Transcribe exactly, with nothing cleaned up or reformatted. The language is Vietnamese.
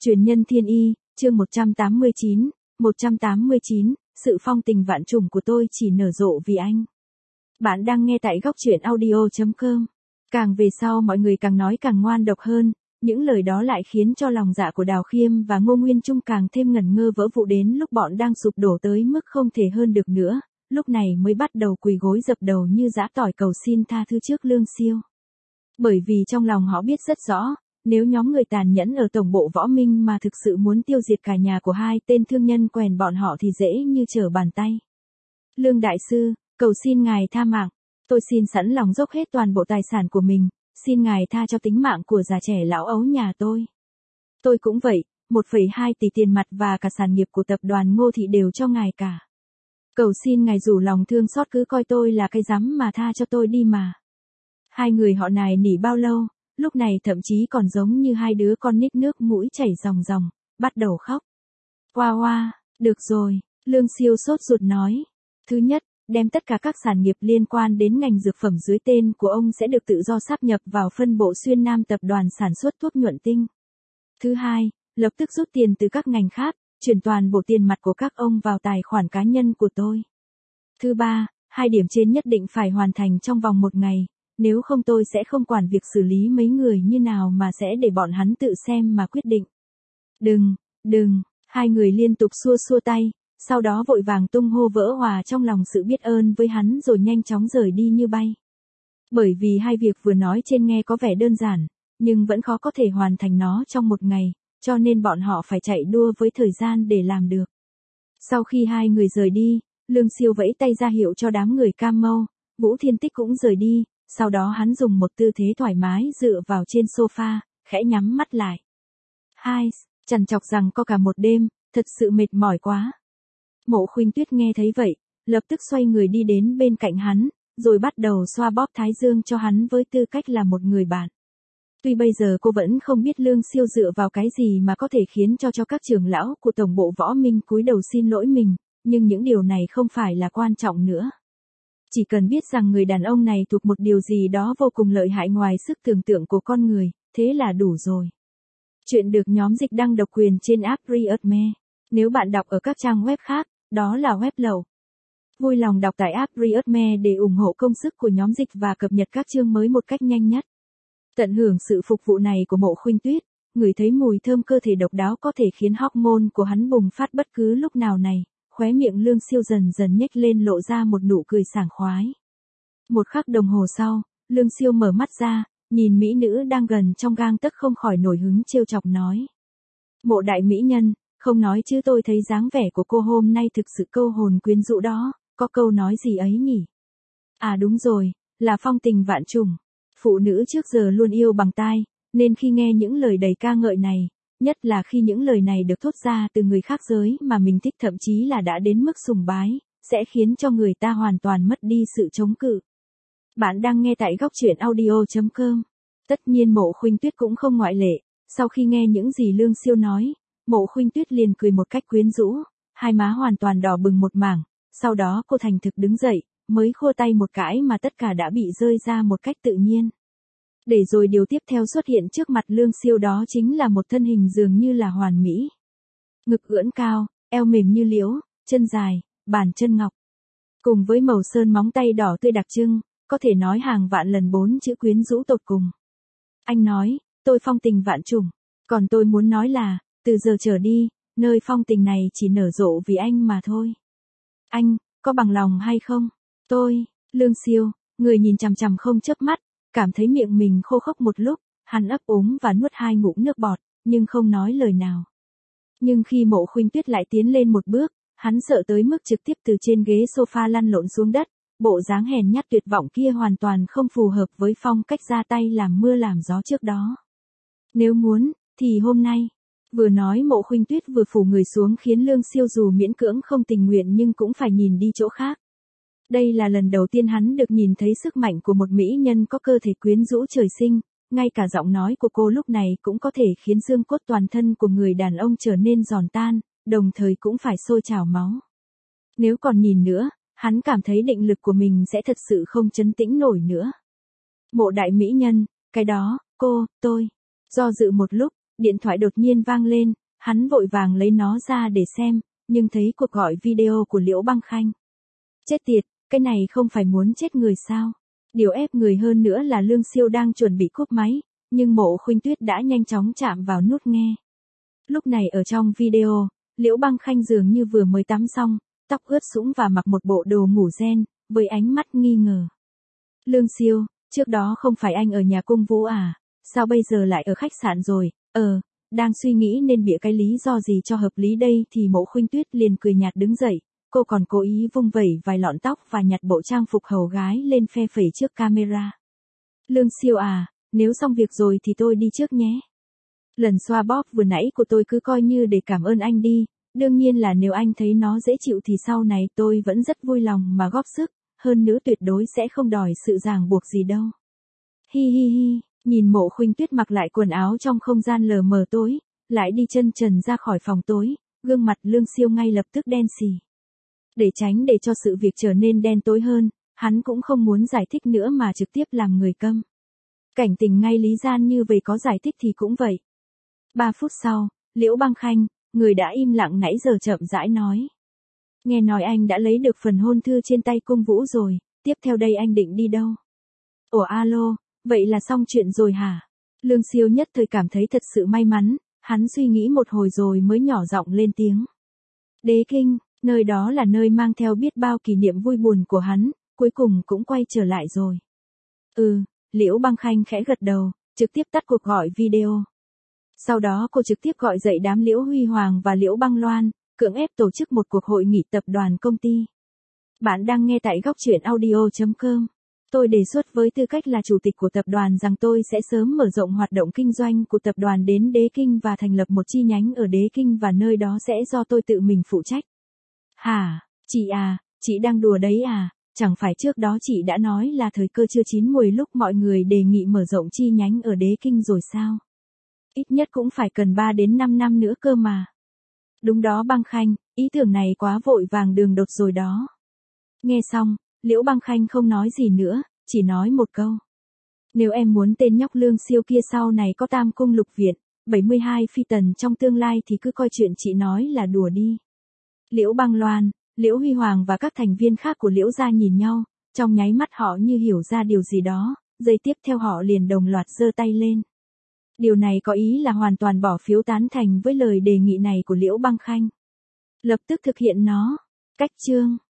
Truyền nhân thiên y, chương một trăm tám mươi chín, một trăm tám mươi chín, sự phong tình vạn trùng của tôi chỉ nở rộ vì anh. Bạn đang nghe tại góc truyện audio chấm com. Càng về sau mọi người càng nói càng ngoan độc hơn, những lời đó lại khiến cho lòng dạ của Đào Khiêm và Ngô Nguyên Trung càng thêm ngẩn ngơ vỡ vụ đến lúc bọn đang sụp đổ tới mức không thể hơn được nữa, lúc này mới bắt đầu quỳ gối dập đầu như giã tỏi cầu xin tha thứ trước Lương Siêu. Bởi vì trong lòng họ biết rất rõ, nếu nhóm người tàn nhẫn ở tổng bộ Võ Minh mà thực sự muốn tiêu diệt cả nhà của hai tên thương nhân quèn bọn họ thì dễ như trở bàn tay. Lương đại sư, cầu xin ngài tha mạng, tôi xin sẵn lòng dốc hết toàn bộ tài sản của mình, xin ngài tha cho tính mạng của già trẻ lão ấu nhà tôi. Tôi cũng vậy, một phẩy hai tỷ tiền mặt và cả sản nghiệp của tập đoàn Ngô Thị đều cho ngài cả. Cầu xin ngài rủ lòng thương xót cứ coi tôi là cái rắm mà tha cho tôi đi mà. Hai người họ nài nỉ bao lâu, lúc này thậm chí còn giống như hai đứa con nít nước mũi chảy ròng ròng, bắt đầu khóc. Hoa hoa, được rồi, Lương Siêu sốt ruột nói. Thứ nhất, đem tất cả các sản nghiệp liên quan đến ngành dược phẩm dưới tên của ông sẽ được tự do sáp nhập vào phân bộ Xuyên Nam tập đoàn sản xuất thuốc nhuận tinh. Thứ hai, lập tức rút tiền từ các ngành khác, chuyển toàn bộ tiền mặt của các ông vào tài khoản cá nhân của tôi. Thứ ba, hai điểm trên nhất định phải hoàn thành trong vòng một ngày, nếu không tôi sẽ không quản việc xử lý mấy người như nào mà sẽ để bọn hắn tự xem mà quyết định. Đừng, đừng, hai người liên tục xua xua tay, sau đó vội vàng tung hô vỡ hòa trong lòng sự biết ơn với hắn rồi nhanh chóng rời đi như bay. Bởi vì hai việc vừa nói trên nghe có vẻ đơn giản, nhưng vẫn khó có thể hoàn thành nó trong một ngày, cho nên bọn họ phải chạy đua với thời gian để làm được. Sau khi hai người rời đi, Lương Siêu vẫy tay ra hiệu cho đám người Cam Mâu, Vũ Thiên Tích cũng rời đi, sau đó hắn dùng một tư thế thoải mái dựa vào trên sofa, khẽ nhắm mắt lại. Hai, chằn chọc rằng có cả một đêm, thật sự mệt mỏi quá. Mộ Khuynh Tuyết nghe thấy vậy, lập tức xoay người đi đến bên cạnh hắn, rồi bắt đầu xoa bóp thái dương cho hắn với tư cách là một người bạn. Tuy bây giờ cô vẫn không biết Lương Siêu dựa vào cái gì mà có thể khiến cho cho các trưởng lão của tổng bộ Võ Minh cúi đầu xin lỗi mình, nhưng những điều này không phải là quan trọng nữa. Chỉ cần biết rằng người đàn ông này thuộc một điều gì đó vô cùng lợi hại ngoài sức tưởng tượng của con người, thế là đủ rồi. Chuyện được nhóm dịch đăng độc quyền trên app Readme. Nếu bạn đọc ở các trang web khác, đó là web lậu. Vui lòng đọc tại app Readme để ủng hộ công sức của nhóm dịch và cập nhật các chương mới một cách nhanh nhất. Tận hưởng sự phục vụ này của Mộ Khuynh Tuyết, ngửi thấy mùi thơm cơ thể độc đáo có thể khiến hormone của hắn bùng phát bất cứ lúc nào này, khóe miệng Lương Siêu dần dần nhếch lên lộ ra một nụ cười sảng khoái. Một khắc đồng hồ sau, Lương Siêu mở mắt ra, nhìn mỹ nữ đang gần trong gang tấc không khỏi nổi hứng trêu chọc nói. Mộ đại mỹ nhân, không nói chứ tôi thấy dáng vẻ của cô hôm nay thực sự câu hồn quyến rũ đó, có câu nói gì ấy nhỉ? À đúng rồi, là phong tình vạn trùng. Phụ nữ trước giờ luôn yêu bằng tai, nên khi nghe những lời đầy ca ngợi này, nhất là khi những lời này được thốt ra từ người khác giới mà mình thích thậm chí là đã đến mức sùng bái, sẽ khiến cho người ta hoàn toàn mất đi sự chống cự. Bạn đang nghe tại góc truyện audio chấm com. Tất nhiên Mộ Khuynh Tuyết cũng không ngoại lệ, sau khi nghe những gì Lương Siêu nói, Mộ Khuynh Tuyết liền cười một cách quyến rũ, hai má hoàn toàn đỏ bừng một mảng, sau đó cô thành thực đứng dậy, mới khua tay một cái mà tất cả đã bị rơi ra một cách tự nhiên. Để rồi điều tiếp theo xuất hiện trước mặt Lương Siêu đó chính là một thân hình dường như là hoàn mỹ. Ngực ưỡn cao, eo mềm như liễu, chân dài, bàn chân ngọc. Cùng với màu sơn móng tay đỏ tươi đặc trưng, có thể nói hàng vạn lần bốn chữ quyến rũ tột cùng. Anh nói, tôi phong tình vạn trùng, còn tôi muốn nói là, từ giờ trở đi, nơi phong tình này chỉ nở rộ vì anh mà thôi. Anh, có bằng lòng hay không? Tôi, Lương Siêu, người nhìn chằm chằm không chớp mắt, cảm thấy miệng mình khô khốc một lúc, hắn ấp úng và nuốt hai ngụm nước bọt, nhưng không nói lời nào. Nhưng khi Mộ Khuynh Tuyết lại tiến lên một bước, hắn sợ tới mức trực tiếp từ trên ghế sofa lăn lộn xuống đất, bộ dáng hèn nhát tuyệt vọng kia hoàn toàn không phù hợp với phong cách ra tay làm mưa làm gió trước đó. Nếu muốn, thì hôm nay. Vừa nói Mộ Khuynh Tuyết vừa phủ người xuống khiến Lương Siêu dù miễn cưỡng không tình nguyện nhưng cũng phải nhìn đi chỗ khác. Đây là lần đầu tiên hắn được nhìn thấy sức mạnh của một mỹ nhân có cơ thể quyến rũ trời sinh, ngay cả giọng nói của cô lúc này cũng có thể khiến xương cốt toàn thân của người đàn ông trở nên giòn tan, đồng thời cũng phải sôi trào máu. Nếu còn nhìn nữa, hắn cảm thấy định lực của mình sẽ thật sự không trấn tĩnh nổi nữa. Mộ đại mỹ nhân, cái đó, cô, tôi. Do dự một lúc, Điện thoại đột nhiên vang lên, hắn vội vàng lấy nó ra để xem, nhưng thấy cuộc gọi video của Liễu Băng Khanh. Chết tiệt, cái này không phải muốn chết người sao? Điều ép người hơn nữa là Lương Siêu đang chuẩn bị cúp máy, nhưng Mộ Khuynh Tuyết đã nhanh chóng chạm vào nút nghe. Lúc này ở trong video, Liễu Băng Khanh dường như vừa mới tắm xong, tóc ướt sũng và mặc một bộ đồ ngủ ren, với ánh mắt nghi ngờ. Lương Siêu, trước đó không phải anh ở nhà cung Vũ à? Sao bây giờ lại ở khách sạn rồi? Ờ, đang suy nghĩ nên bịa cái lý do gì cho hợp lý đây thì Mộ Khuynh Tuyết liền cười nhạt đứng dậy, cô còn cố ý vung vẩy vài lọn tóc và nhặt bộ trang phục hầu gái lên phe phẩy trước camera. Lương Siêu à, nếu xong việc rồi thì tôi đi trước nhé. Lần xoa bóp vừa nãy của tôi cứ coi như để cảm ơn anh đi, đương nhiên là nếu anh thấy nó dễ chịu thì sau này tôi vẫn rất vui lòng mà góp sức, hơn nữa tuyệt đối sẽ không đòi sự ràng buộc gì đâu. Hi hi hi, nhìn Mộ Khuynh Tuyết mặc lại quần áo trong không gian lờ mờ tối, lại đi chân trần ra khỏi phòng tối, gương mặt Lương Siêu ngay lập tức đen xì. Để tránh để cho sự việc trở nên đen tối hơn, hắn cũng không muốn giải thích nữa mà trực tiếp làm người câm. Cảnh tình ngay lý gian như vậy có giải thích thì cũng vậy. Ba phút sau, Liễu Băng Khanh, người đã im lặng nãy giờ chậm rãi nói. Nghe nói anh đã lấy được phần hôn thư trên tay cung Vũ rồi, tiếp theo đây anh định đi đâu? Ủa alo, vậy là xong chuyện rồi hả? Lương Siêu nhất thời cảm thấy thật sự may mắn, hắn suy nghĩ một hồi rồi mới nhỏ giọng lên tiếng. Đế Kinh, nơi đó là nơi mang theo biết bao kỷ niệm vui buồn của hắn, cuối cùng cũng quay trở lại rồi. Ừ, Liễu Băng Khanh khẽ gật đầu, trực tiếp tắt cuộc gọi video. Sau đó cô trực tiếp gọi dậy đám Liễu Huy Hoàng và Liễu Băng Loan, cưỡng ép tổ chức một cuộc hội nghị tập đoàn công ty. Bạn đang nghe tại góc truyện audio chấm com. Tôi đề xuất với tư cách là chủ tịch của tập đoàn rằng tôi sẽ sớm mở rộng hoạt động kinh doanh của tập đoàn đến Đế Kinh và thành lập một chi nhánh ở Đế Kinh và nơi đó sẽ do tôi tự mình phụ trách. Hả, chị à, chị đang đùa đấy à, chẳng phải trước đó chị đã nói là thời cơ chưa chín mùi lúc mọi người đề nghị mở rộng chi nhánh ở Đế Kinh rồi sao? Ít nhất cũng phải cần ba đến năm năm nữa cơ mà. Đúng đó Băng Khanh, ý tưởng này quá vội vàng đường đột rồi đó. Nghe xong, Liễu Băng Khanh không nói gì nữa, chỉ nói một câu. Nếu em muốn tên nhóc Lương Siêu kia sau này có tam cung lục viện, bảy mươi hai phi tần trong tương lai thì cứ coi chuyện chị nói là đùa đi. Liễu Băng Loan, Liễu Huy Hoàng và các thành viên khác của Liễu gia nhìn nhau, trong nháy mắt họ như hiểu ra điều gì đó, giây tiếp theo họ liền đồng loạt giơ tay lên. Điều này có ý là hoàn toàn bỏ phiếu tán thành với lời đề nghị này của Liễu Băng Khanh. Lập tức thực hiện nó. Cách chương